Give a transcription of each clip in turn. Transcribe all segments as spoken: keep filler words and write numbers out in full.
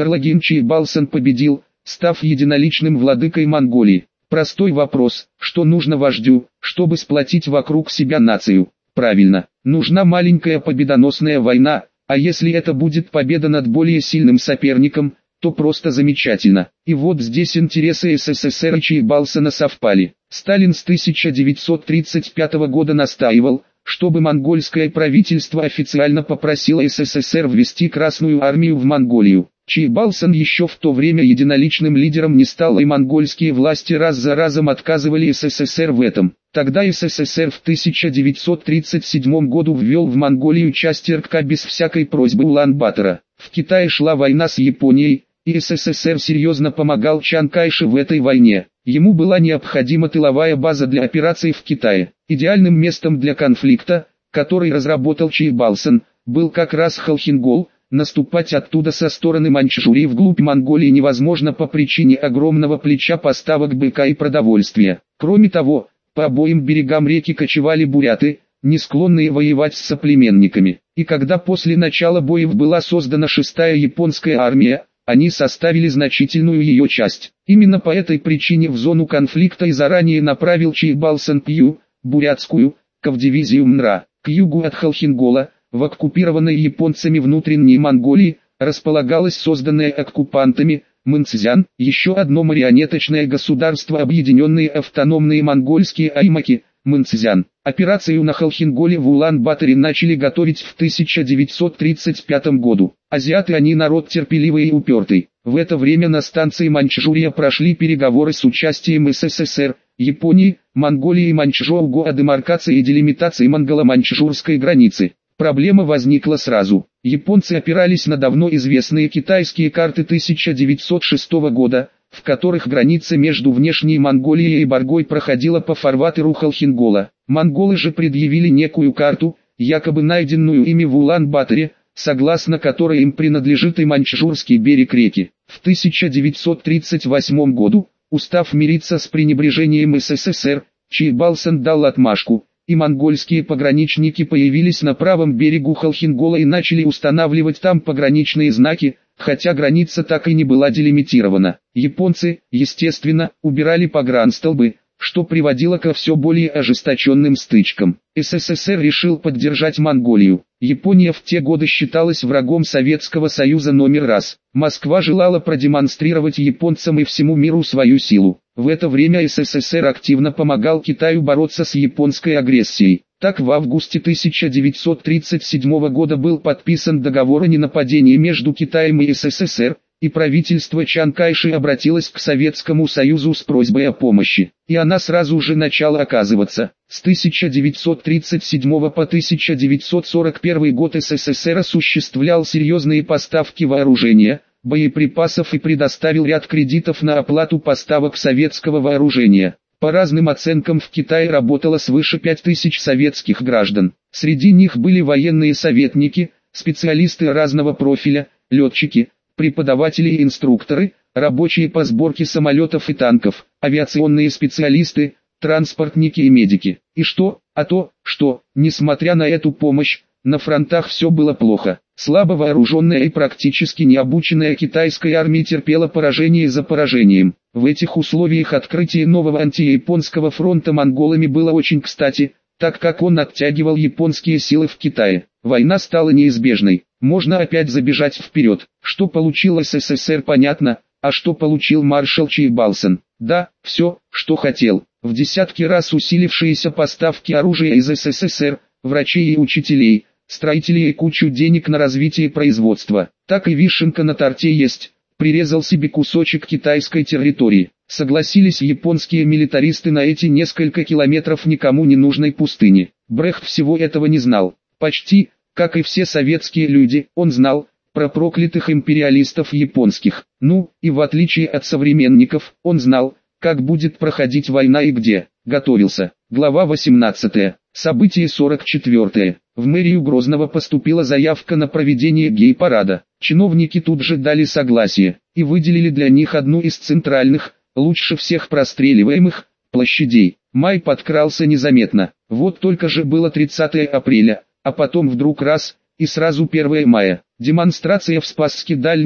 Харлагин Чайбалсан победил, став единоличным владыкой Монголии. Простой вопрос: что нужно вождю, чтобы сплотить вокруг себя нацию? Правильно, нужна маленькая победоносная война, а если это будет победа над более сильным соперником, то просто замечательно. И вот здесь интересы СССР и Чайбалсана совпали. Сталин с тысяча девятьсот тридцать пятого года настаивал, чтобы монгольское правительство официально попросило СССР ввести Красную армию в Монголию. Чайбалсан еще в то время единоличным лидером не стал, и монгольские власти раз за разом отказывали СССР в этом. Тогда СССР в тысяча девятьсот тридцать седьмом году ввел в Монголию часть РККА без всякой просьбы Улан-Батора. В Китае шла война с Японией, и СССР серьезно помогал Чан Кайше в этой войне. Ему была необходима тыловая база для операций в Китае. Идеальным местом для конфликта, который разработал Чайбалсан, был как раз Халхингол. Наступать оттуда со стороны Маньчжурии вглубь Монголии невозможно по причине огромного плеча поставок быка и продовольствия. Кроме того, по обоим берегам реки кочевали буряты, не склонные воевать с соплеменниками. И когда после начала боев была создана шестая японская армия, они составили значительную ее часть. Именно по этой причине в зону конфликта и заранее направил Чайбалсан Пью, бурятскую, кавдивизию МНРА, к югу от Халхингола. В оккупированной японцами внутренней Монголии располагалось созданное оккупантами Мэнцзян, еще одно марионеточное государство, объединенные автономные монгольские аймаки, Мэнцзян. Операцию на Халхинголе в Улан-Баторе начали готовить в тысяча девятьсот тридцать пятом году. Азиаты, они народ терпеливый и упертый. В это время на станции Маньчжурия прошли переговоры с участием СССР, Японии, Монголии и Маньчжоу о демаркации и делимитации монголо-маньчжурской границы. Проблема возникла сразу. Японцы опирались на давно известные китайские карты тысяча девятьсот шестого года, в которых граница между внешней Монголией и Баргой проходила по фарватеру Халхингола. Монголы же предъявили некую карту, якобы найденную ими в Улан-Баторе, согласно которой им принадлежит и Маньчжурский берег реки. В тысяча девятьсот тридцать восьмом году, устав мириться с пренебрежением СССР, Чайбалсан дал отмашку, и монгольские пограничники появились на правом берегу Халхингола и начали устанавливать там пограничные знаки, хотя граница так и не была делимитирована. Японцы, естественно, убирали погранстолбы, что приводило ко все более ожесточенным стычкам. СССР решил поддержать Монголию. Япония в те годы считалась врагом Советского Союза номер раз. Москва желала продемонстрировать японцам и всему миру свою силу. В это время СССР активно помогал Китаю бороться с японской агрессией. Так в августе тысяча девятьсот тридцать седьмого года был подписан договор о ненападении между Китаем и СССР, и правительство Чан Кайши обратилось к Советскому Союзу с просьбой о помощи. И она сразу же начала оказываться. С тысяча девятьсот тридцать седьмого по тысяча девятьсот сорок первый год СССР осуществлял серьезные поставки вооружения, боеприпасов и предоставил ряд кредитов на оплату поставок советского вооружения. По разным оценкам в Китае работало свыше пяти тысяч советских граждан. Среди них были военные советники, специалисты разного профиля, летчики, преподаватели и инструкторы, рабочие по сборке самолетов и танков, авиационные специалисты, транспортники и медики. И что? А то, что, несмотря на эту помощь, на фронтах все было плохо. Слабо вооруженная и практически необученная китайская армия терпела поражение за поражением. В этих условиях открытие нового антияпонского фронта монголами было очень кстати, так как он оттягивал японские силы в Китае. Война стала неизбежной. Можно опять забежать вперед. Что получил СССР, понятно, а что получил маршал Чайбалсан? Да, все, что хотел. В десятки раз усилившиеся поставки оружия из СССР, врачей и учителей, строителей и кучу денег на развитие производства. Так и вишенка на торте есть. Прирезал себе кусочек китайской территории. Согласились японские милитаристы на эти несколько километров никому не нужной пустыни. Брехт всего этого не знал. Почти, как и все советские люди, он знал про проклятых империалистов японских. Ну, и в отличие от современников, он знал, как будет проходить война и где. Готовился. Глава восемнадцатая. Событие сорок четвёртое. В мэрию Грозного поступила заявка на проведение гей-парада. Чиновники тут же дали согласие, и выделили для них одну из центральных, лучше всех простреливаемых, площадей. Май подкрался незаметно. Вот только же было тридцатое апреля, а потом вдруг раз, и сразу первое мая. Демонстрация в Спасске Дальнем,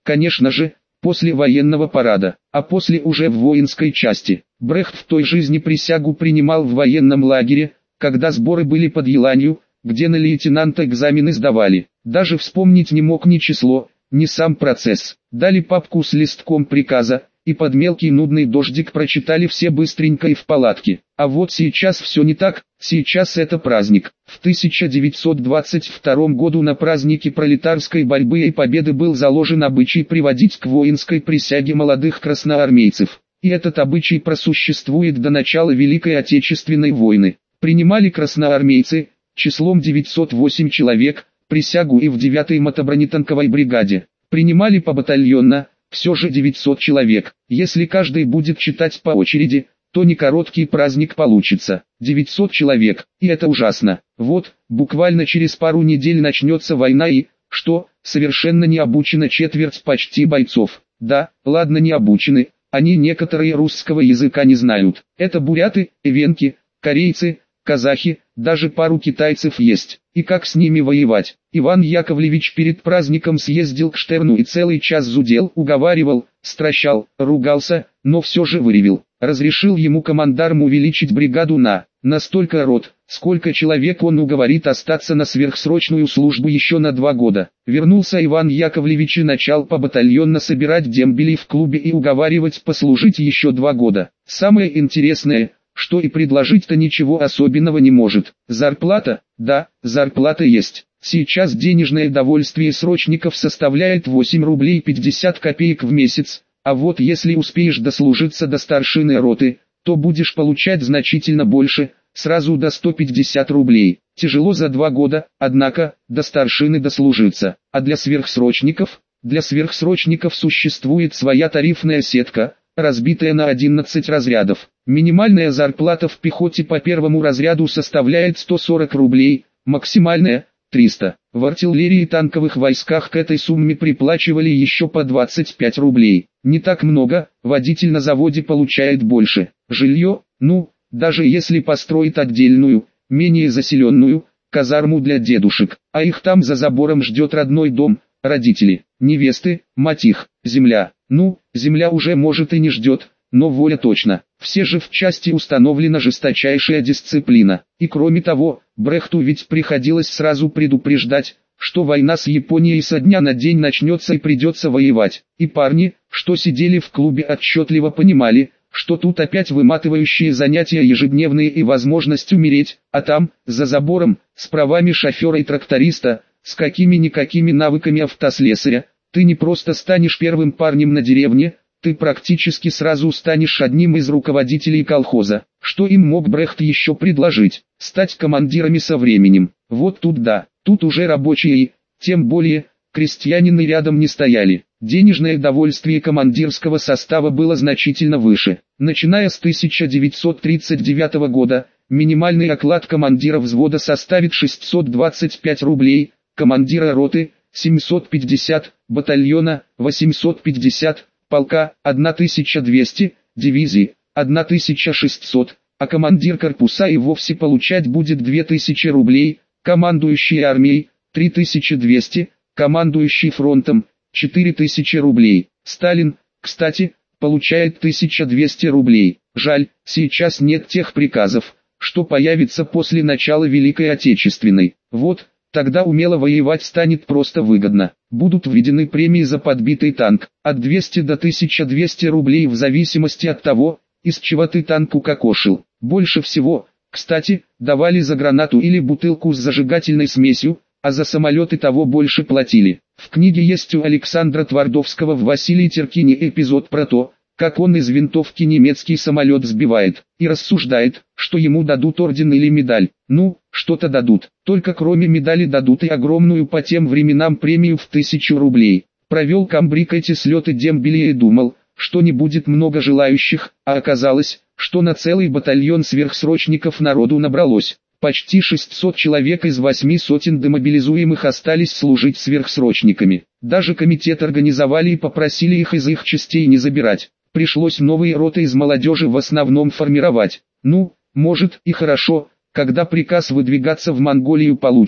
конечно же, после военного парада, а после уже в воинской части. Брехт в той жизни присягу принимал в военном лагере, когда сборы были под Еланью, где на лейтенанта экзамены сдавали. Даже вспомнить не мог ни число, ни сам процесс. Дали папку с листком приказа, и под мелкий нудный дождик прочитали все быстренько и в палатке. А вот сейчас все не так, сейчас это праздник. В тысяча девятьсот двадцать втором году на празднике пролетарской борьбы и победы был заложен обычай приводить к воинской присяге молодых красноармейцев. И этот обычай просуществует до начала Великой Отечественной войны. Принимали красноармейцы, числом девятьсот восемь человек, присягу и в девятой мотобронетанковой бригаде. Принимали побатальонно, все же девятьсот человек. Если каждый будет читать по очереди, то не короткий праздник получится. девятьсот человек, и это ужасно. Вот, буквально через пару недель начнется война и, что, совершенно не обучена четверть почти бойцов. Да, ладно, не обучены, они некоторые русского языка не знают. Это буряты, эвенки, корейцы, казахи, даже пару китайцев есть. И как с ними воевать? Иван Яковлевич перед праздником съездил к Штерну и целый час зудел, уговаривал, стращал, ругался, но все же выревел. Разрешил ему командарм увеличить бригаду на, на столько рот, сколько человек он уговорит остаться на сверхсрочную службу еще на два года. Вернулся Иван Яковлевич и начал побатальонно собирать дембелей в клубе и уговаривать послужить еще два года. Самое интересное, что и предложить-то ничего особенного не может. Зарплата, да, зарплата есть. Сейчас денежное довольствие срочников составляет восемь рублей пятьдесят копеек в месяц, а вот если успеешь дослужиться до старшины роты, то будешь получать значительно больше, сразу до ста пятидесяти рублей. Тяжело за два года, однако, до старшины дослужиться. А для сверхсрочников? Для сверхсрочников существует своя тарифная сетка, разбитая на одиннадцать разрядов. Минимальная зарплата в пехоте по первому разряду составляет сто сорок рублей, максимальная – триста. В артиллерии и танковых войсках к этой сумме приплачивали еще по двадцать пять рублей. Не так много, водитель на заводе получает больше. Жилье, ну, даже если построит отдельную, менее заселенную, казарму для дедушек, а их там за забором ждет родной дом, родители, невесты, мать их, земля. Ну, земля уже может и не ждет, но воля точно. Все же в части установлена жесточайшая дисциплина. И кроме того, Брехту ведь приходилось сразу предупреждать, что война с Японией со дня на день начнется и придется воевать. И парни, что сидели в клубе, отчетливо понимали, что тут опять выматывающие занятия ежедневные и возможность умереть, а там, за забором, с правами шофера и тракториста, с какими-никакими навыками автослесаря, ты не просто станешь первым парнем на деревне, ты практически сразу станешь одним из руководителей колхоза. Что им мог Брехт еще предложить? Стать командирами со временем. Вот тут да, тут уже рабочие и, тем более, крестьянины рядом не стояли. Денежное довольствие командирского состава было значительно выше. Начиная с тысяча девятьсот тридцать девятого года, минимальный оклад командира взвода составит шестьсот двадцать пять рублей, командира роты – семьсот пятьдесят, батальона – восемьсот пятьдесят, полка – тысяча двести, дивизии – тысяча шестьсот, а командир корпуса и вовсе получать будет две тысячи рублей, командующий армией – три тысячи двести, командующий фронтом – четыре тысячи рублей. Сталин, кстати, получает тысячу двести рублей. Жаль, сейчас нет тех приказов, что появится после начала Великой Отечественной. Вот, тогда умело воевать станет просто выгодно. Будут введены премии за подбитый танк, от двухсот до тысячи двухсот рублей в зависимости от того, из чего ты танк укокошил. Больше всего, кстати, давали за гранату или бутылку с зажигательной смесью, а за самолеты того больше платили. В книге есть у Александра Твардовского в Василии Теркине эпизод про то, как он из винтовки немецкий самолет сбивает, и рассуждает, что ему дадут орден или медаль. Ну, что-то дадут, только кроме медали дадут и огромную по тем временам премию в тысячу рублей. Провел комбриг эти слеты дембеля и думал, что не будет много желающих, а оказалось, что на целый батальон сверхсрочников народу набралось. Почти шестьсот человек из восьми сотен демобилизуемых остались служить сверхсрочниками. Даже комитет организовали и попросили их из их частей не забирать. Пришлось новые роты из молодежи в основном формировать. Ну, может и хорошо, когда приказ выдвигаться в Монголию получит,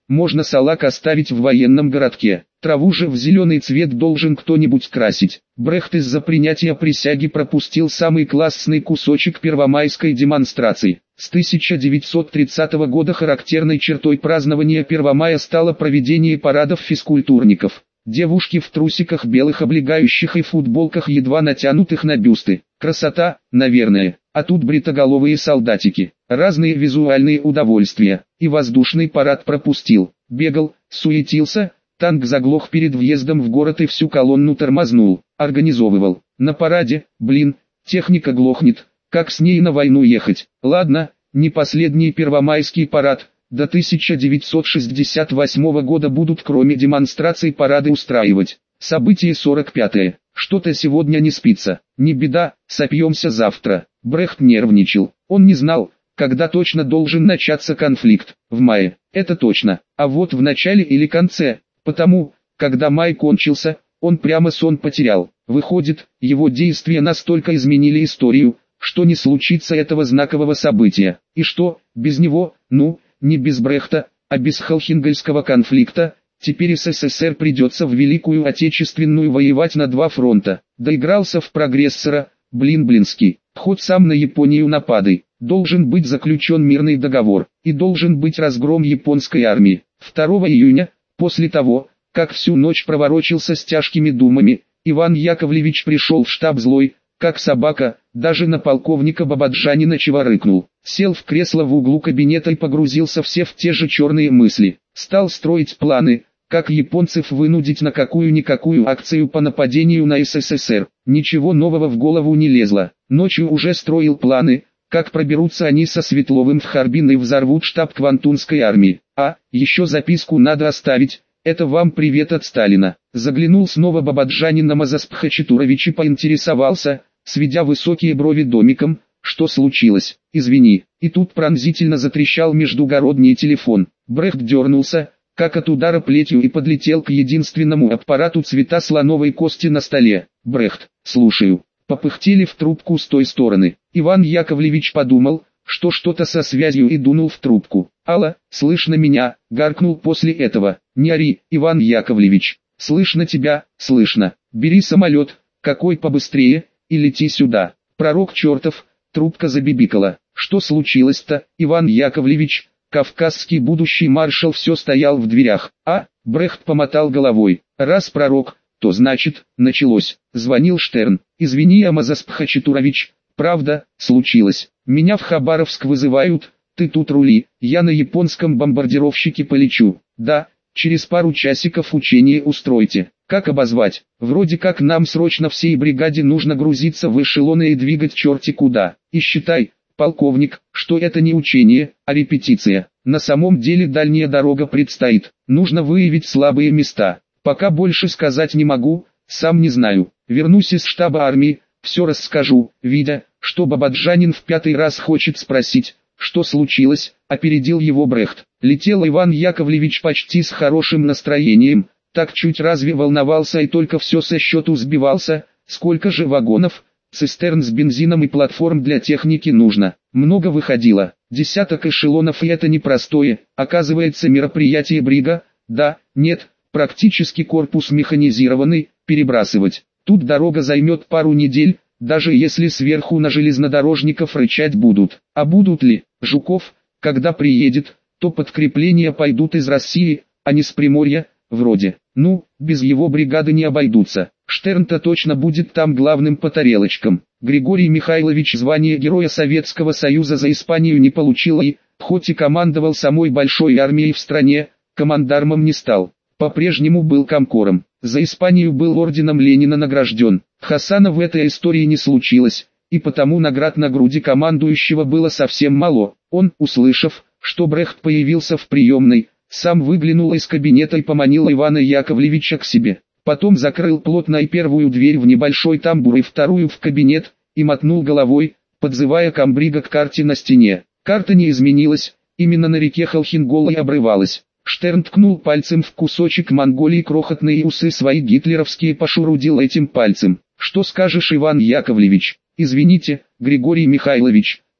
можно салак оставить в военном городке. Траву же в зеленый цвет должен кто-нибудь красить. Брехт из-за принятия присяги пропустил самый классный кусочек первомайской демонстрации. С тысяча девятьсот тридцатого года характерной чертой празднования первого мая стало проведение парадов физкультурников. Девушки в трусиках белых облегающих и футболках, едва натянутых на бюсты. Красота, наверное. А тут бритоголовые солдатики. Разные визуальные удовольствия. И воздушный парад пропустил. Бегал, суетился, танк заглох перед въездом в город и всю колонну тормознул. Организовывал. На параде, блин, техника глохнет. Как с ней на войну ехать? Ладно, не последний первомайский парад. До тысяча девятьсот шестьдесят восьмого года будут кроме демонстраций парады устраивать. Событие сорок пятое. Что-то сегодня не спится. Не беда, сопьемся завтра. Брехт нервничал. Он не знал, когда точно должен начаться конфликт. В мае, это точно. А вот в начале или конце. Потому, когда май кончился, он прямо сон потерял. Выходит, его действия настолько изменили историю, что не случится этого знакового события. И что, без него, ну, не без Брехта, а без Халхингельского конфликта, теперь СССР придется в Великую Отечественную воевать на два фронта. Доигрался в прогрессора, блин-блинский. Хоть сам на Японию нападай. Должен быть заключен мирный договор, и должен быть разгром японской армии. второго июня, после того, как всю ночь проворочился с тяжкими думами, Иван Яковлевич пришел в штаб злой, как собака, даже на полковника Бабаджанина чеварыкнул. Сел в кресло в углу кабинета и погрузился все в те же черные мысли. Стал строить планы, как японцев вынудить на какую-никакую акцию по нападению на СССР. Ничего нового в голову не лезло. Ночью уже строил планы, как проберутся они со Светловым в Харбин и взорвут штаб Квантунской армии. А, еще записку надо оставить. Это вам привет от Сталина. Заглянул снова Бабаджанин на Мазаспхачатурович и поинтересовался, сведя высокие брови домиком, что случилось. Извини. И тут пронзительно затрещал междугородний телефон. Брехт дернулся, как от удара плетью, и подлетел к единственному аппарату цвета слоновой кости на столе. Брехт, слушаю. Попыхтели в трубку с той стороны. Иван Яковлевич подумал, что что-то со связью, и дунул в трубку. «Алло, слышно меня?» — гаркнул после этого. «Не ори, Иван Яковлевич. Слышно тебя, слышно. Бери самолет, какой побыстрее, и лети сюда». Пророк чертов, трубка забибикала. «Что случилось-то, Иван Яковлевич?» Кавказский будущий маршал все стоял в дверях. «А?» — Брехт помотал головой. «Раз пророк, то значит, началось». Звонил Штерн. «Извини, Амазаспхачатурович, правда, случилось. Меня в Хабаровск вызывают, ты тут рули, я на японском бомбардировщике полечу. Да, через пару часиков учение устройте. Как обозвать? Вроде как нам срочно всей бригаде нужно грузиться в эшелоны и двигать черти куда. И считай, полковник, что это не учение, а репетиция. На самом деле дальняя дорога предстоит. Нужно выявить слабые места. Пока больше сказать не могу, сам не знаю. Вернусь из штаба армии, все расскажу, видя, что Бабаджанин в пятый раз хочет спросить, что случилось, опередил его Брехт. Летел Иван Яковлевич почти с хорошим настроением, так чуть разве волновался и только все со счету сбивался, сколько же вагонов, цистерн с бензином и платформ для техники нужно. Много выходило, десяток эшелонов, и это непростое, оказывается, мероприятие брига, да, нет, практически корпус механизированный, перебрасывать. Тут дорога займет пару недель, даже если сверху на железнодорожников рычать будут. А будут ли? Жуков, когда приедет, то подкрепления пойдут из России, а не с Приморья, вроде. Ну, без его бригады не обойдутся. Штерн-то точно будет там главным по тарелочкам. Григорий Михайлович звание Героя Советского Союза за Испанию не получил и, хоть и командовал самой большой армией в стране, командармом не стал. По-прежнему был комкором. За Испанию был орденом Ленина награжден. Хасана в этой истории не случилось, и потому наград на груди командующего было совсем мало. Он, услышав, что Брехт появился в приемной, сам выглянул из кабинета и поманил Ивана Яковлевича к себе. Потом закрыл плотно и первую дверь в небольшой тамбур и вторую в кабинет, и мотнул головой, подзывая комбрига к карте на стене. Карта не изменилась, именно на реке Халхингол и обрывалась. Штерн ткнул пальцем в кусочек Монголии, крохотные усы свои гитлеровские пошурудил этим пальцем. «Что скажешь, Иван Яковлевич?» «Извините, Григорий Михайлович,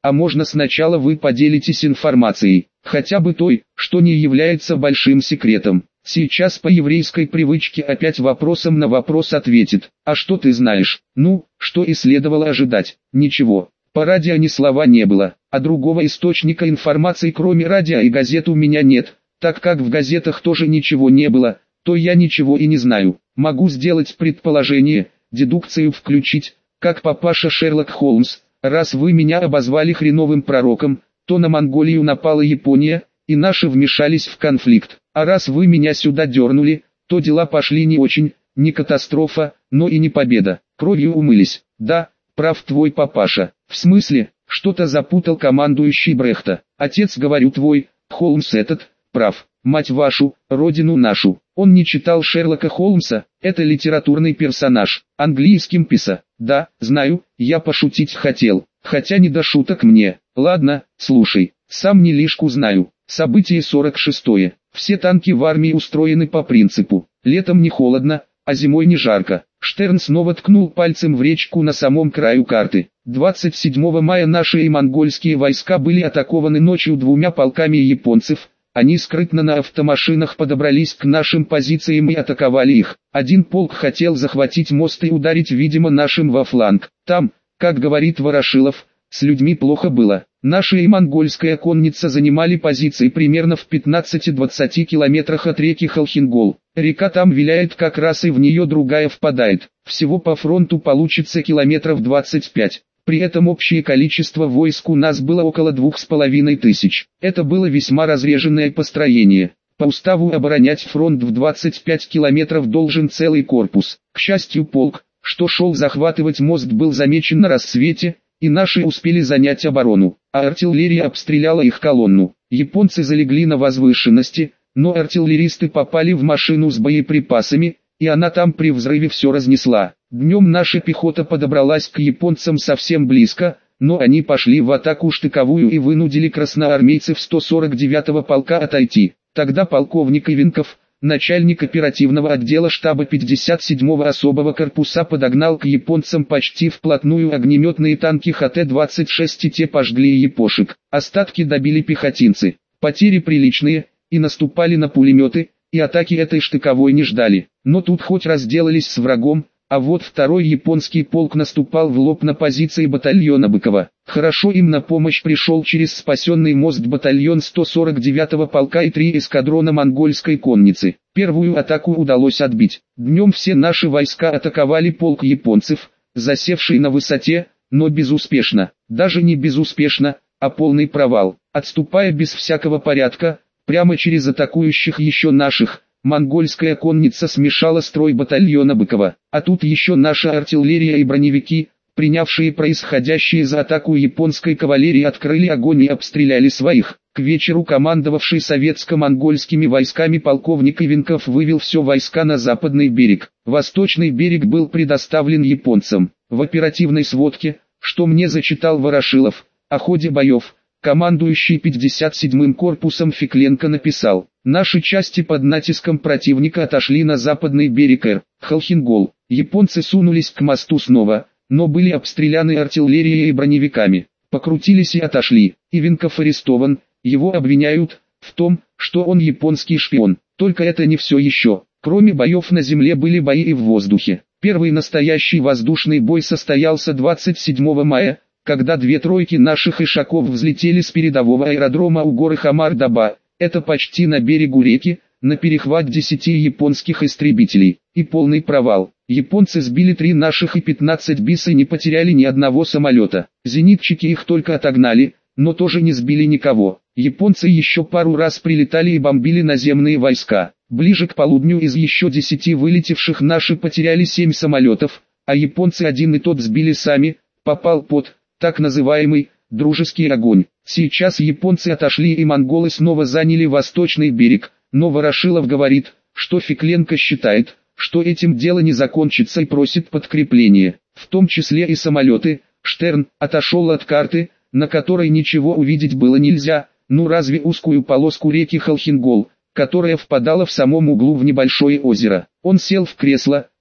а можно сначала вы поделитесь информацией, хотя бы той, что не является большим секретом. Сейчас по еврейской привычке опять вопросом на вопрос ответит: а что ты знаешь? Ну, что и следовало ожидать, ничего. По радио ни слова не было, а другого источника информации кроме радио и газет у меня нет, так как в газетах тоже ничего не было, то я ничего и не знаю. Могу сделать предположение, дедукцию включить, как папаша Шерлок Холмс. Раз вы меня обозвали хреновым пророком, то на Монголию напала Япония, и наши вмешались в конфликт. А раз вы меня сюда дернули, то дела пошли не очень, не катастрофа, но и не победа. Кровью умылись. Да, прав твой папаша. В смысле, что-то запутал командующий Брехта. Отец, говорю, твой, Холмс этот, прав. Мать вашу, родину нашу. Он не читал Шерлока Холмса, это литературный персонаж, английским писа. Да, знаю, я пошутить хотел, хотя не до шуток мне. Ладно, слушай, сам не лишку знаю. Событие сорок шестое. Все танки в армии устроены по принципу: летом не холодно, а зимой не жарко. Штерн снова ткнул пальцем в речку на самом краю карты. двадцать седьмого мая наши и монгольские войска были атакованы ночью двумя полками японцев. Они скрытно на автомашинах подобрались к нашим позициям и атаковали их. Один полк хотел захватить мост и ударить, видимо, нашим во фланг. Там, как говорит Ворошилов, с людьми плохо было. Наша и монгольская конница занимали позиции примерно в пятнадцати-двадцати километрах от реки Холхингол. Река там виляет как раз и в нее другая впадает. Всего по фронту получится километров двадцать пять. При этом общее количество войск у нас было около двух с половиной тысяч. Это было весьма разреженное построение. По уставу оборонять фронт в двадцать пять километров должен целый корпус. К счастью, полк, что шел захватывать мост, был замечен на рассвете, и наши успели занять оборону, а артиллерия обстреляла их колонну. Японцы залегли на возвышенности, но артиллеристы попали в машину с боеприпасами, и она там при взрыве все разнесла. Днем наша пехота подобралась к японцам совсем близко, но они пошли в атаку штыковую и вынудили красноармейцев сто сорок девятого полка отойти. Тогда полковник Ивенков, начальник оперативного отдела штаба пятьдесят седьмого особого корпуса, подогнал к японцам почти вплотную огнеметные танки Х Т двадцать шесть, и те пожгли япошек. Остатки добили пехотинцы. Потери приличные, и наступали на пулеметы, и атаки этой штыковой не ждали. Но тут хоть разделались с врагом, а вот второй японский полк наступал в лоб на позиции батальона Быкова. Хорошо им на помощь пришел через спасенный мост батальон сто сорок девятого полка и три эскадрона монгольской конницы. Первую атаку удалось отбить. Днем все наши войска атаковали полк японцев, засевший на высоте, но безуспешно. Даже не безуспешно, а полный провал. Отступая без всякого порядка, прямо через атакующих еще наших, монгольская конница смешала строй батальона Быкова. А тут еще наша артиллерия и броневики, принявшие происходящее за атаку японской кавалерии, открыли огонь и обстреляли своих. К вечеру командовавший советско-монгольскими войсками полковник Ивенков вывел все войска на западный берег. Восточный берег был предоставлен японцам. В оперативной сводке, что мне зачитал Ворошилов, о ходе боев, командующий пятьдесят седьмым корпусом Фекленко написал: «Наши части под натиском противника отошли на западный берег Р. Холхингол. Японцы сунулись к мосту снова, но были обстреляны артиллерией и броневиками. Покрутились и отошли. Ивенков арестован, его обвиняют в том, что он японский шпион. Только это не все еще. Кроме боев на земле были бои и в воздухе. Первый настоящий воздушный бой состоялся двадцать седьмого мая, когда две тройки наших ишаков взлетели с передового аэродрома у горы Хамар-Даба, это почти на берегу реки, на перехват десяти японских истребителей, и полный провал. Японцы сбили три наших и пятнадцать бис и не потеряли ни одного самолета. Зенитчики их только отогнали, но тоже не сбили никого. Японцы еще пару раз прилетали и бомбили наземные войска. Ближе к полудню из еще десяти вылетевших наши потеряли семь самолетов, а японцы один и тот сбили сами, попал под так называемый дружеский огонь. Сейчас японцы отошли и монголы снова заняли восточный берег, но Ворошилов говорит, что Фекленко считает, что этим дело не закончится и просит подкрепление, в том числе и самолеты. Штерн отошел от карты, на которой ничего увидеть было нельзя, ну разве узкую полоску реки Холхингол, которая впадала в самом углу в небольшое озеро. Он сел в кресло,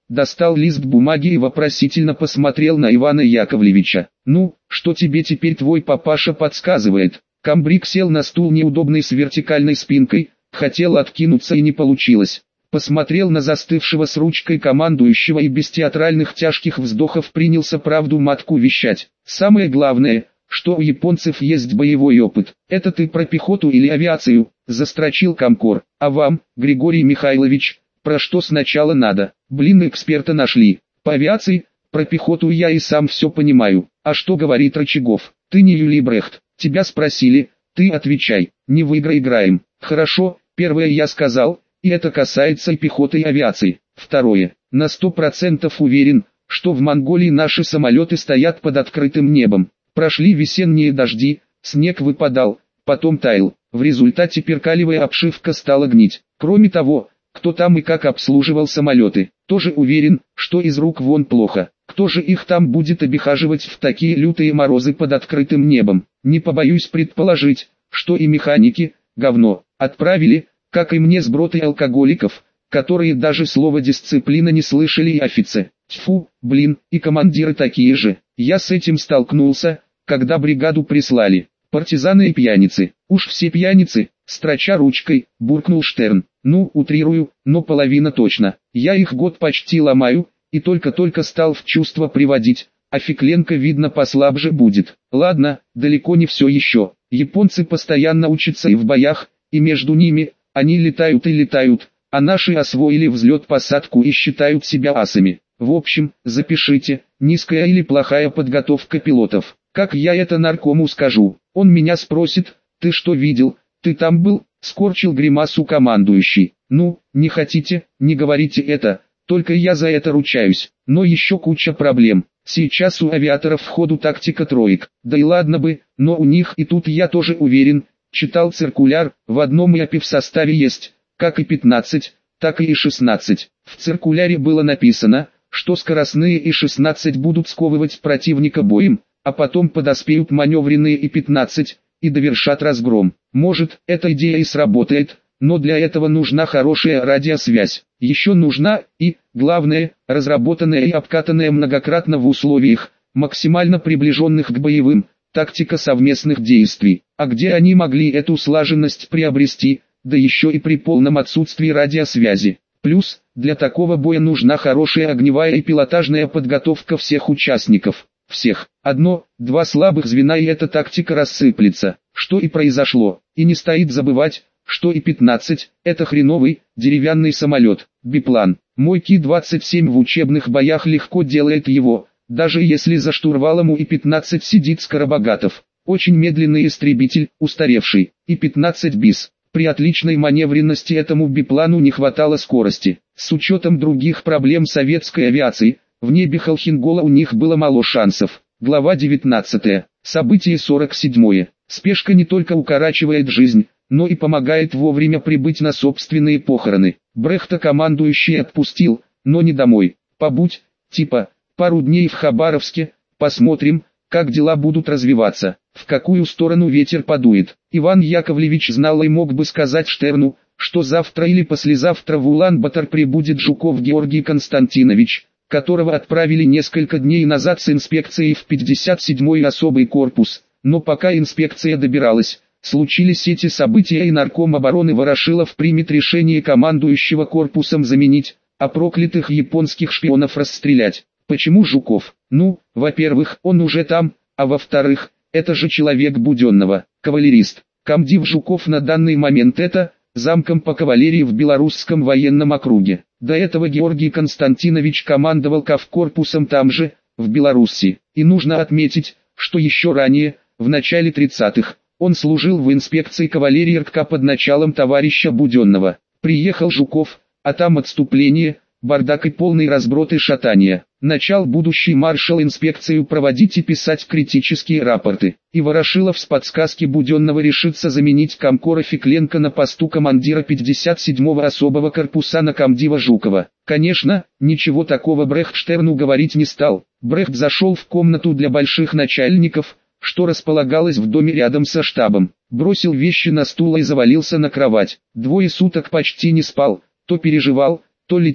достал лист бумаги и вопросительно посмотрел на Ивана Яковлевича. «Ну, что тебе теперь твой папаша подсказывает?» Камбрик сел на стул неудобный с вертикальной спинкой, хотел откинуться и не получилось. Посмотрел на застывшего с ручкой командующего и без театральных тяжких вздохов принялся правду матку вещать. «Самое главное, что у японцев есть боевой опыт. Это ты про пехоту или авиацию?» — застрочил комкор. «А вам, Григорий Михайлович, про что сначала надо? Блин, эксперта нашли. По авиации, про пехоту я и сам все понимаю. А что говорит Рычагов? Ты не Юлий Брехт. Тебя спросили, ты отвечай. Не в игры играем». «Хорошо, первое я сказал, и это касается и пехоты, и авиации. Второе, на сто процентов уверен, что в Монголии наши самолеты стоят под открытым небом. Прошли весенние дожди, снег выпадал, потом таял. В результате перкалевая обшивка стала гнить. Кроме того, кто там и как обслуживал самолеты, тоже уверен, что из рук вон плохо. Кто же их там будет обихаживать в такие лютые морозы под открытым небом? Не побоюсь предположить, что и механики, говно, отправили, как и мне сброты алкоголиков, которые даже слова дисциплина не слышали, и офицеры. Тьфу, блин, и командиры такие же. Я с этим столкнулся, когда бригаду прислали. Партизаны и пьяницы. Уж все пьяницы, строча ручкой, буркнул Штерн. Ну, утрирую, но половина точно. Я их год почти ломаю, и только-только стал в чувство приводить. А Фекленко, видно, послабже будет. Ладно, далеко не все еще. Японцы постоянно учатся и в боях, и между ними, они летают и летают, а наши освоили взлет-посадку и считают себя асами. В общем, запишите, низкая или плохая подготовка пилотов. Как я это наркому скажу? Он меня спросит, ты что видел, ты там был? Скорчил гримасу командующий. Ну, не хотите, не говорите это, только я за это ручаюсь. Но еще куча проблем. Сейчас у авиаторов в ходу тактика троек. Да и ладно бы, но у них и тут я тоже уверен, читал циркуляр, в одном ИАПе в составе есть, как и пятнадцать, так и И шестнадцать. В циркуляре было написано, что скоростные И шестнадцать будут сковывать противника боем, а потом подоспеют маневренные И пятнадцать, и довершат разгром. Может, эта идея и сработает, но для этого нужна хорошая радиосвязь. Еще нужна и, главное, разработанная и обкатанная многократно в условиях, максимально приближенных к боевым, тактика совместных действий. А где они могли эту слаженность приобрести, да еще и при полном отсутствии радиосвязи? Плюс, для такого боя нужна хорошая огневая и пилотажная подготовка всех участников. Всех. Одно, два слабых звена и эта тактика рассыплется, что и произошло. И не стоит забывать, что И пятнадцать – это хреновый, деревянный самолет, биплан. Мой Ки двадцать семь в учебных боях легко делает его, даже если за штурвалом у И пятнадцать сидит Скоробогатов. Очень медленный истребитель, устаревший, И пятнадцать бис. При отличной маневренности этому биплану не хватало скорости. С учетом других проблем советской авиации, в небе Холхенгола у них было мало шансов. Глава девятнадцатая. Событие сорок седьмое. Спешка не только укорачивает жизнь, но и помогает вовремя прибыть на собственные похороны. Брехта командующий отпустил, но не домой. Побудь, типа, пару дней в Хабаровске, посмотрим, как дела будут развиваться, в какую сторону ветер подует. Иван Яковлевич знал и мог бы сказать Штерну, что завтра или послезавтра в Улан-Батор прибудет Жуков Георгий Константинович, которого отправили несколько дней назад с инспекцией в пятьдесят седьмой особый корпус, но пока инспекция добиралась, случились эти события и нарком обороны Ворошилов примет решение командующего корпусом заменить, а проклятых японских шпионов расстрелять. Почему Жуков? Ну, во-первых, он уже там, а во-вторых, это же человек Буденного, кавалерист. Комдив Жуков на данный момент это, замком по кавалерии в Белорусском военном округе. До этого Георгий Константинович командовал Кавкорпусом там же, в Белоруссии. И нужно отметить, что еще ранее, в начале тридцатых, он служил в инспекции кавалерии РККА под началом товарища Буденного. Приехал Жуков, а там отступление, бардак и полный разброд и шатание. Начал будущий маршал инспекцию проводить и писать критические рапорты. И Ворошилов с подсказки Буденного решится заменить комкора Фекленко на посту командира пятьдесят седьмого особого корпуса на комдива Жукова. Конечно, ничего такого Брехт Штерну говорить не стал. Брехт зашел в комнату для больших начальников, что располагалось в доме рядом со штабом. Бросил вещи на стул и завалился на кровать. Двое суток почти не спал, то переживал, то летел,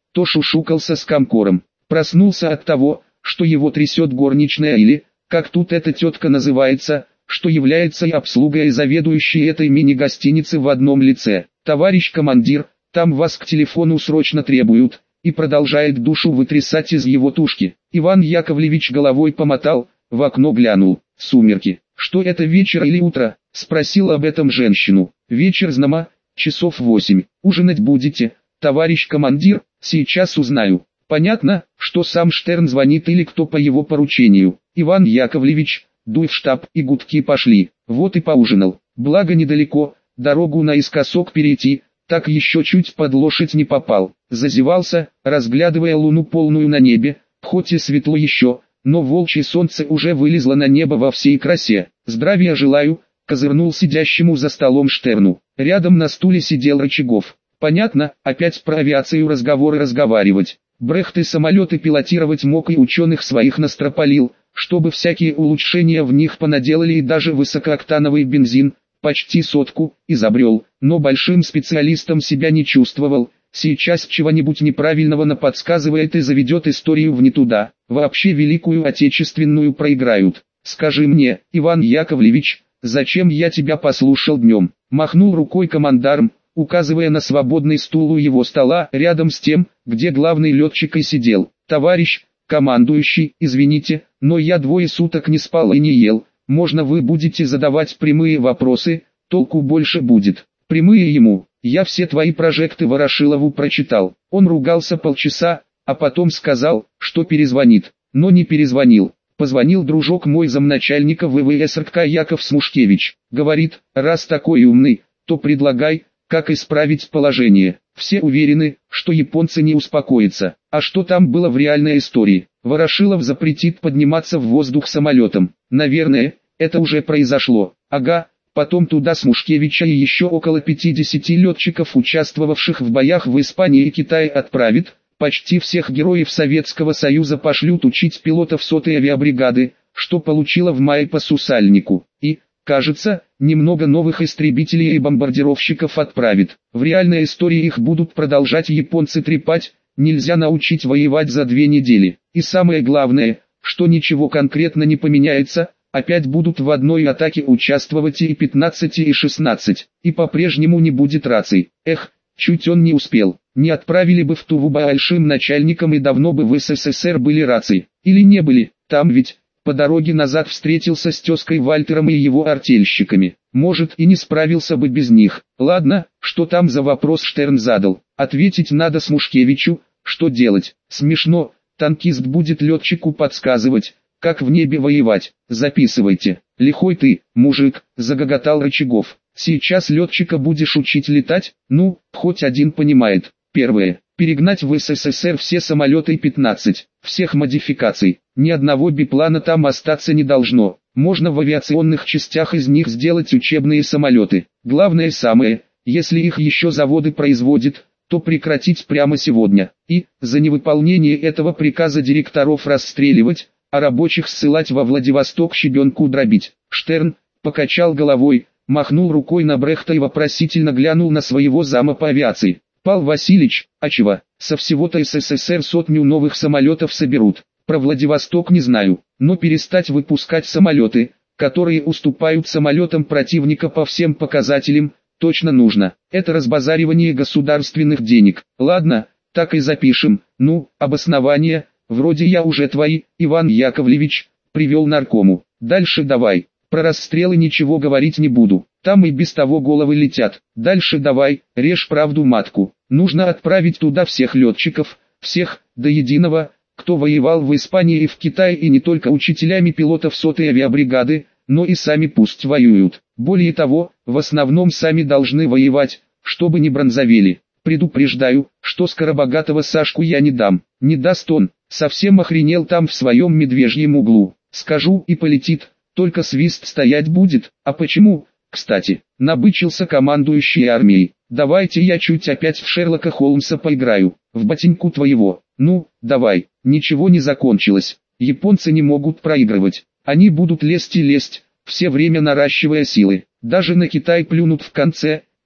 то шушукался с комкором. Проснулся от того, что его трясет горничная или, как тут эта тетка называется, что является и обслугой и заведующей этой мини-гостиницы в одном лице. «Товарищ командир, там вас к телефону срочно требуют», и продолжает душу вытрясать из его тушки. Иван Яковлевич головой помотал, в окно глянул. Сумерки. «Что это, вечер или утро?» — спросил об этом женщину. «Вечер, знамо, часов восемь. Ужинать будете, товарищ командир?» «Сейчас узнаю». Понятно, что сам Штерн звонит или кто по его поручению. Иван Яковлевич, дуй в штаб, и гудки пошли. Вот и поужинал. Благо недалеко, дорогу наискосок перейти, так еще чуть под лошадь не попал. Зазевался, разглядывая луну полную на небе, хоть и светло еще, но волчье солнце уже вылезло на небо во всей красе. «Здравия желаю», — козырнул сидящему за столом Штерну. Рядом на стуле сидел Рычагов. Понятно, опять про авиацию разговоры разговаривать. Брехт и самолеты пилотировать мог и ученых своих настропалил, чтобы всякие улучшения в них понаделали, и даже высокооктановый бензин, почти сотку, изобрел, но большим специалистом себя не чувствовал. Сейчас чего-нибудь неправильного наподсказывает и заведет историю в не туда. Вообще Великую Отечественную проиграют. «Скажи мне, Иван Яковлевич, зачем я тебя послушал днем?» Махнул рукой командарм, указывая на свободный стул у его стола, рядом с тем, где главный летчик и сидел. «Товарищ командующий, извините, но я двое суток не спал и не ел. Можно вы будете задавать прямые вопросы, толку больше будет». Прямые ему. «Я все твои прожекты Ворошилову прочитал». Он ругался полчаса, а потом сказал, что перезвонит, но не перезвонил. Позвонил дружок мой замначальника ВВС РК Яков Смушкевич. Говорит, раз такой умный, то предлагай, как исправить положение. Все уверены, что японцы не успокоятся. А что там было в реальной истории? Ворошилов запретит подниматься в воздух самолетом. Наверное, это уже произошло. Ага. Потом туда Смушкевича и еще около пятидесяти летчиков, участвовавших в боях в Испании и Китае, отправит. Почти всех героев Советского Союза пошлют учить пилотов сотой авиабригады, что получила в мае по Сусальнику. И, кажется, немного новых истребителей и бомбардировщиков отправит. В реальной истории их будут продолжать японцы трепать, нельзя научить воевать за две недели. И самое главное, что ничего конкретно не поменяется. Опять будут в одной атаке участвовать и пятнадцать, и шестнадцать, и по-прежнему не будет раций. Эх, чуть он не успел, не отправили бы в Туву большим начальником, и давно бы в СССР были рации. Или не были, там ведь, по дороге назад встретился с тезкой Вальтером и его артельщиками. Может, и не справился бы без них. Ладно, что там за вопрос Штерн задал? Ответить надо Смушкевичу, что делать? Смешно, танкист будет летчику подсказывать, как в небе воевать. Записывайте. «Лихой ты, мужик», — загоготал Рычагов. «Сейчас летчика будешь учить летать? Ну, хоть один понимает». Первое. Перегнать в СССР все самолеты пятнадцать, всех модификаций. Ни одного биплана там остаться не должно. Можно в авиационных частях из них сделать учебные самолеты. Главное самое, если их еще заводы производят, то прекратить прямо сегодня. И, за невыполнение этого приказа директоров расстреливать, а рабочих ссылать во Владивосток щебенку дробить. Штерн покачал головой, махнул рукой на Брехта и вопросительно глянул на своего зама по авиации. «Пал Васильич, а чего? Со всего-то СССР сотню новых самолетов соберут. Про Владивосток не знаю, но перестать выпускать самолеты, которые уступают самолетам противника по всем показателям, точно нужно. Это разбазаривание государственных денег. Ладно, так и запишем. Ну, обоснование, вроде я уже твои, Иван Яковлевич, привел наркому. Дальше давай. Про расстрелы ничего говорить не буду, там и без того головы летят. Дальше давай, режь правду матку. Нужно отправить туда всех летчиков, всех, до единого, кто воевал в Испании и в Китае, и не только учителями пилотов сотой авиабригады, но и сами пусть воюют. Более того, в основном сами должны воевать, чтобы не бронзовели. Предупреждаю, что скоробогатого Сашку я не дам. Не даст он, совсем охренел там в своем медвежьем углу. Скажу и полетит, только свист стоять будет. А почему, кстати, набычился командующий армией. Давайте я чуть опять в Шерлока Холмса поиграю, в батеньку твоего. Ну, давай, ничего не закончилось. Японцы не могут проигрывать. Они будут лезть и лезть, все время наращивая силы. Даже на Китай плюнут в конце,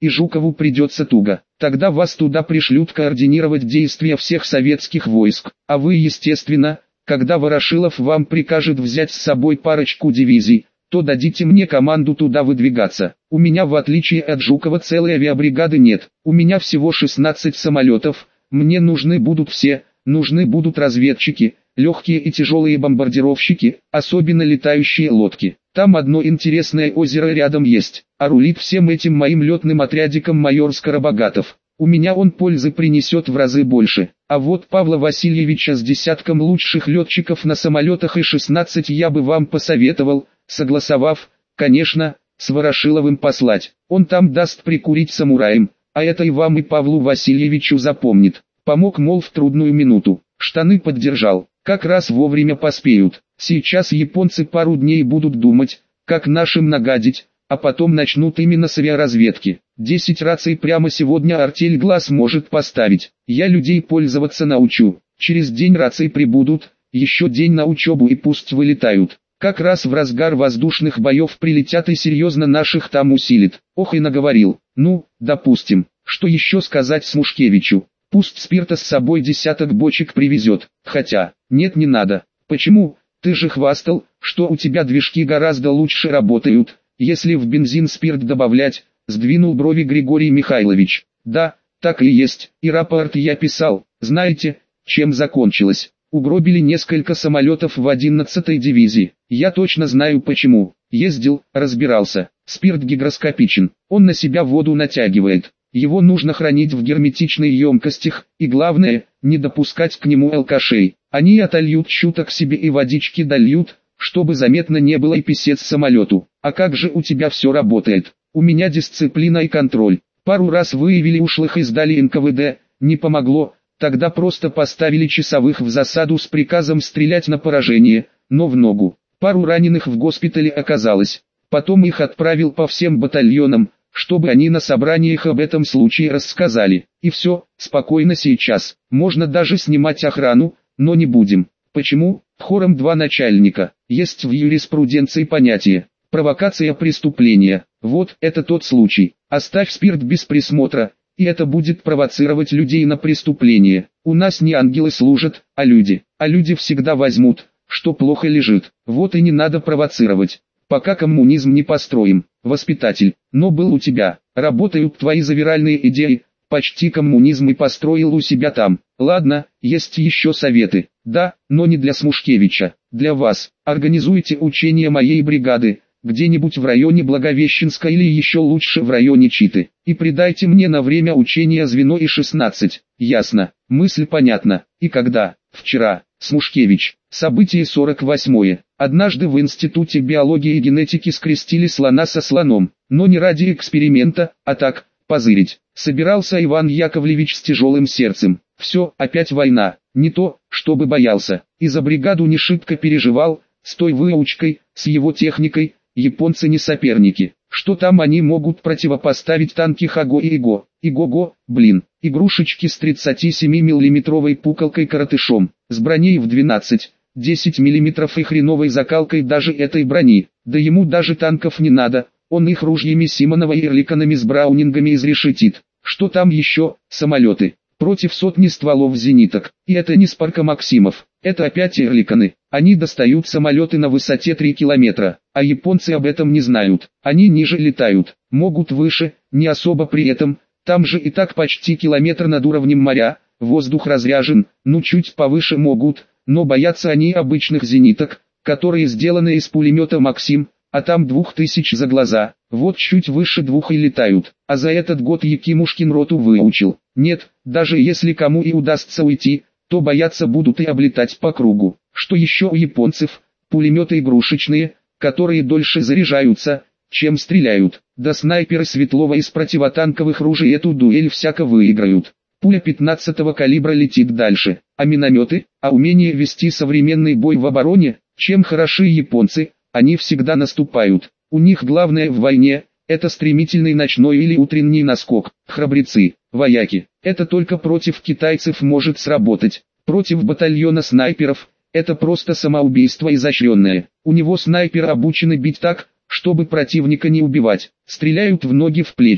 и Жукову придется туго. Тогда вас туда пришлют координировать действия всех советских войск, а вы, естественно, когда Ворошилов вам прикажет взять с собой парочку дивизий, то дадите мне команду туда выдвигаться. У меня, в отличие от Жукова, целой авиабригады нет, у меня всего шестнадцать самолетов, мне нужны будут все, нужны будут разведчики, легкие и тяжелые бомбардировщики, особенно летающие лодки. Там одно интересное озеро рядом есть, а рулит всем этим моим летным отрядиком майор Скоробогатов. У меня он пользы принесет в разы больше. А вот Павла Васильевича с десятком лучших летчиков на самолетах И шестнадцать я бы вам посоветовал, согласовав, конечно, с Ворошиловым послать. Он там даст прикурить самураям, а это и вам и Павлу Васильевичу запомнит. Помог, мол, в трудную минуту. Штаны поддержал. Как раз вовремя поспеют. Сейчас японцы пару дней будут думать, как нашим нагадить, а потом начнут именно с авиаразведки. Десять раций прямо сегодня артель глаз может поставить. Я людей пользоваться научу. Через день рации прибудут, еще день на учебу и пусть вылетают. Как раз в разгар воздушных боев прилетят и серьезно наших там усилит. Ох и наговорил. Ну, допустим. Что еще сказать Смушкевичу? Пусть спирта с собой десяток бочек привезет. Хотя, нет, не надо. Почему? Ты же хвастал, что у тебя движки гораздо лучше работают, если в бензин спирт добавлять, сдвинул брови Григорий Михайлович. Да, так и есть, и рапорт я писал. Знаете, чем закончилось? Угробили несколько самолетов в одиннадцатой дивизии. Я точно знаю почему. Ездил, разбирался. Спирт гигроскопичен, он на себя воду натягивает. Его нужно хранить в герметичной емкостях, и главное, не допускать к нему алкашей. Они отольют чуток себе и водички дольют, чтобы заметно не было и писец самолету. А как же у тебя все работает? У меня дисциплина и контроль. Пару раз выявили ушлых и сдали эн ка вэ дэ, не помогло, тогда просто поставили часовых в засаду с приказом стрелять на поражение, но в ногу. Пару раненых в госпитале оказалось. Потом их отправил по всем батальонам, чтобы они на собраниях об этом случае рассказали. И все, спокойно сейчас. Можно даже снимать охрану, но не будем. Почему? Хором два начальника. Есть в юриспруденции понятие «провокация преступления». Вот, это тот случай. Оставь спирт без присмотра, и это будет провоцировать людей на преступление. У нас не ангелы служат, а люди. А люди всегда возьмут, что плохо лежит. Вот и не надо провоцировать. Пока коммунизм не построим. Воспитатель, но был у тебя. Работают твои завиральные идеи. Почти коммунизм и построил у себя там. Ладно, есть еще советы. Да, но не для Смушкевича. Для вас. Организуйте учения моей бригады, где-нибудь в районе Благовещенска или еще лучше в районе Читы. И придайте мне на время учения звено И шестнадцать. Ясно. Мысль понятна. И когда? Вчера. Смушкевич. Событие сорок восьмое. Однажды в Институте биологии и генетики скрестили слона со слоном. Но не ради эксперимента, а так, позырить. Собирался Иван Яковлевич с тяжелым сердцем. Все, опять война. Не то, чтобы боялся. И за бригаду не шибко переживал. С той выучкой, с его техникой, японцы не соперники. Что там они могут противопоставить танки Хаго и Иго? Иго-го, блин, игрушечки с тридцатисемимиллиметровой пукалкой-коротышом, с броней в двенадцать-десять миллиметров и хреновой закалкой даже этой брони. Да ему даже танков не надо, он их ружьями Симонова и Эрликонами с браунингами изрешетит. Что там еще? Самолеты. Против сотни стволов зениток. И это не Спарка Максимов, это опять Эрликоны. Они достают самолеты на высоте три километра, а японцы об этом не знают. Они ниже летают, могут выше, не особо при этом. Там же и так почти километр над уровнем моря, воздух разряжен, ну чуть повыше могут, но боятся они обычных зениток, которые сделаны из пулемета «Максим», а там двух тысяч за глаза, вот чуть выше двух и летают. А за этот год Якимушкин роту выучил. Нет, даже если кому и удастся уйти, то бояться будут и облетать по кругу. Что еще у японцев? Пулеметы игрушечные, которые дольше заряжаются, чем стреляют. Да снайперы Светлова из противотанковых ружей эту дуэль всяко выиграют. Пуля пятнадцатого калибра летит дальше. А минометы, а умение вести современный бой в обороне, чем хороши японцы, они всегда наступают. У них главное в войне – это стремительный ночной или утренний наскок. Храбрецы, вояки, это только против китайцев может сработать. Против батальона снайперов – это просто самоубийство изощренное. У него снайперы обучены бить так, чтобы противника не убивать. Стреляют в ноги, в плечи.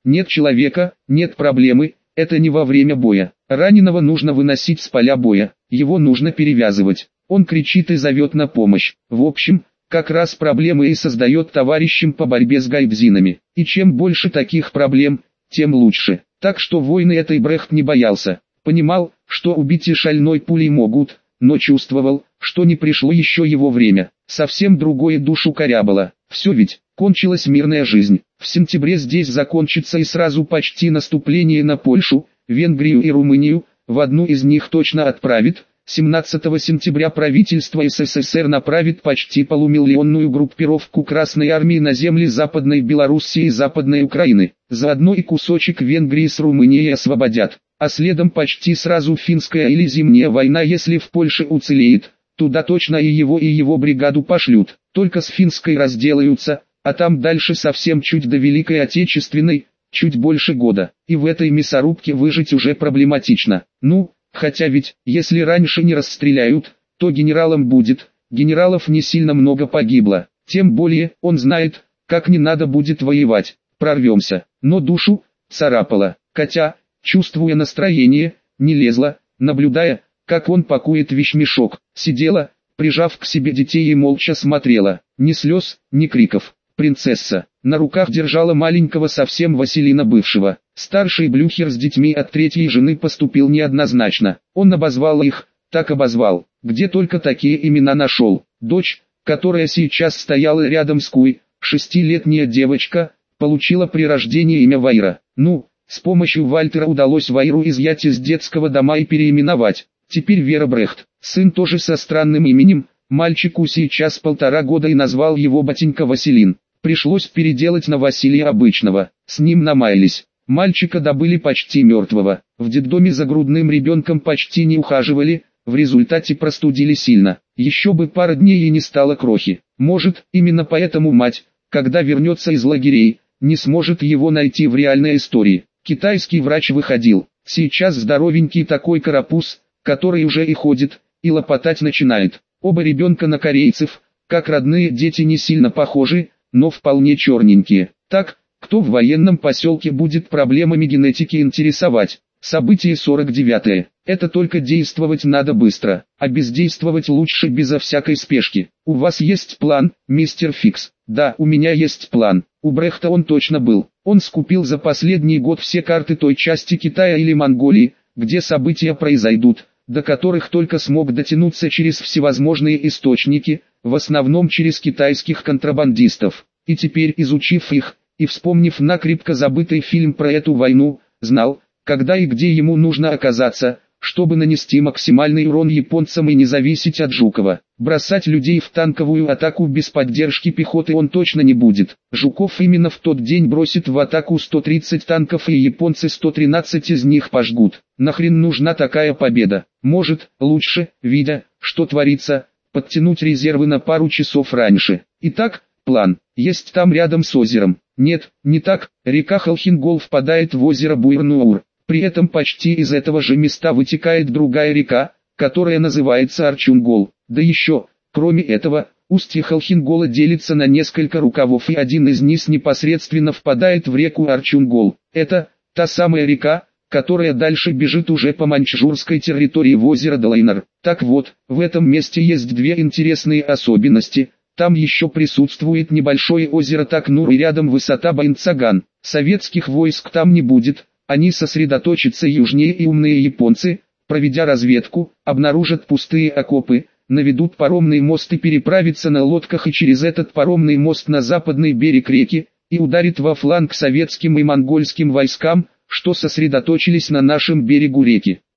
Нет человека, нет проблемы, это не во время боя. Раненого нужно выносить с поля боя, его нужно перевязывать. Он кричит и зовет на помощь. В общем, как раз проблемы и создает товарищам по борьбе с гайбзинами. И чем больше таких проблем, тем лучше. Так что войны этой Брехт не боялся. Понимал, что убить и шальной пулей могут, но чувствовал, что не пришло еще его время. Совсем другое душу корябало. Все ведь, кончилась мирная жизнь. В сентябре здесь закончится и сразу почти наступление на Польшу, Венгрию и Румынию, в одну из них точно отправит. семнадцатого сентября правительство СССР направит почти полумиллионную группировку Красной Армии на земли Западной Белоруссии и Западной Украины. Заодно и кусочек Венгрии с Румынией освободят. А следом почти сразу финская или зимняя война, если в Польше уцелеет. Туда точно и его и его бригаду пошлют. Только с финской разделаются, а там дальше совсем чуть до Великой Отечественной, чуть больше года. И в этой мясорубке выжить уже проблематично. Ну, хотя ведь, если раньше не расстреляют, то генералом будет. Генералов не сильно много погибло. Тем более, он знает, как не надо будет воевать. Прорвемся. Но душу царапало. Хотя, чувствуя настроение, не лезла, наблюдая, как он пакует вещмешок. Сидела, прижав к себе детей и молча смотрела. Ни слез, ни криков. Принцесса на руках держала маленького совсем Василина бывшего. Старший Блюхер с детьми от третьей жены поступил неоднозначно. Он обозвал их, так обозвал, где только такие имена нашел. Дочь, которая сейчас стояла рядом с Куй, шестилетняя девочка, получила при рождении имя Вайра. Ну, с помощью Вальтера удалось Вайру изъять из детского дома и переименовать. Теперь Вера Брехт. Сын тоже со странным именем, мальчику сейчас полтора года, и назвал его батенька Василин. Пришлось переделать на Василия обычного. С ним намаялись. Мальчика добыли почти мертвого. В детдоме за грудным ребенком почти не ухаживали, в результате простудили сильно. Еще бы пара дней и не стало крохи. Может, именно поэтому мать, когда вернется из лагерей, не сможет его найти в реальной истории. Китайский врач выходил. Сейчас здоровенький такой карапуз, который уже и ходит, и лопотать начинает. Оба ребенка на корейцев, как родные дети, не сильно похожи, но вполне черненькие. Так, кто в военном поселке будет проблемами генетики интересовать? Событие сорок девятое. Это только действовать надо быстро, а бездействовать лучше безо всякой спешки. У вас есть план, мистер Фикс? Да, у меня есть план. У Брехта он точно был. Он скупил за последний год все карты той части Китая или Монголии, где события произойдут, до которых только смог дотянуться через всевозможные источники, в основном через китайских контрабандистов. И теперь, изучив их, и вспомнив накрепко забытый фильм про эту войну, знал, когда и где ему нужно оказаться, чтобы нанести максимальный урон японцам и не зависеть от Жукова. Бросать людей в танковую атаку без поддержки пехоты он точно не будет. Жуков именно в тот день бросит в атаку сто тридцать танков, и японцы сто тринадцать из них пожгут. Нахрен нужна такая победа? Может, лучше, видя, что творится, подтянуть резервы на пару часов раньше. Итак, план. Есть там рядом с озером. Нет, не так, река Холхингол впадает в озеро Буйрнуур. При этом почти из этого же места вытекает другая река, которая называется Арчунгол. Да еще, кроме этого, устье Холхингола делится на несколько рукавов, и один из них непосредственно впадает в реку Арчунгол. Это та самая река, которая дальше бежит уже по маньчжурской территории в озеро Далайнар. Так вот, в этом месте есть две интересные особенности. Там еще присутствует небольшое озеро Такнур и рядом высота Байнцаган. Советских войск там не будет. Они сосредоточатся южнее, и умные японцы, проведя разведку, обнаружат пустые окопы, наведут паромный мост и переправятся на лодках и через этот паромный мост на западный берег реки, и ударит во фланг советским и монгольским войскам, что сосредоточились на нашем берегу реки.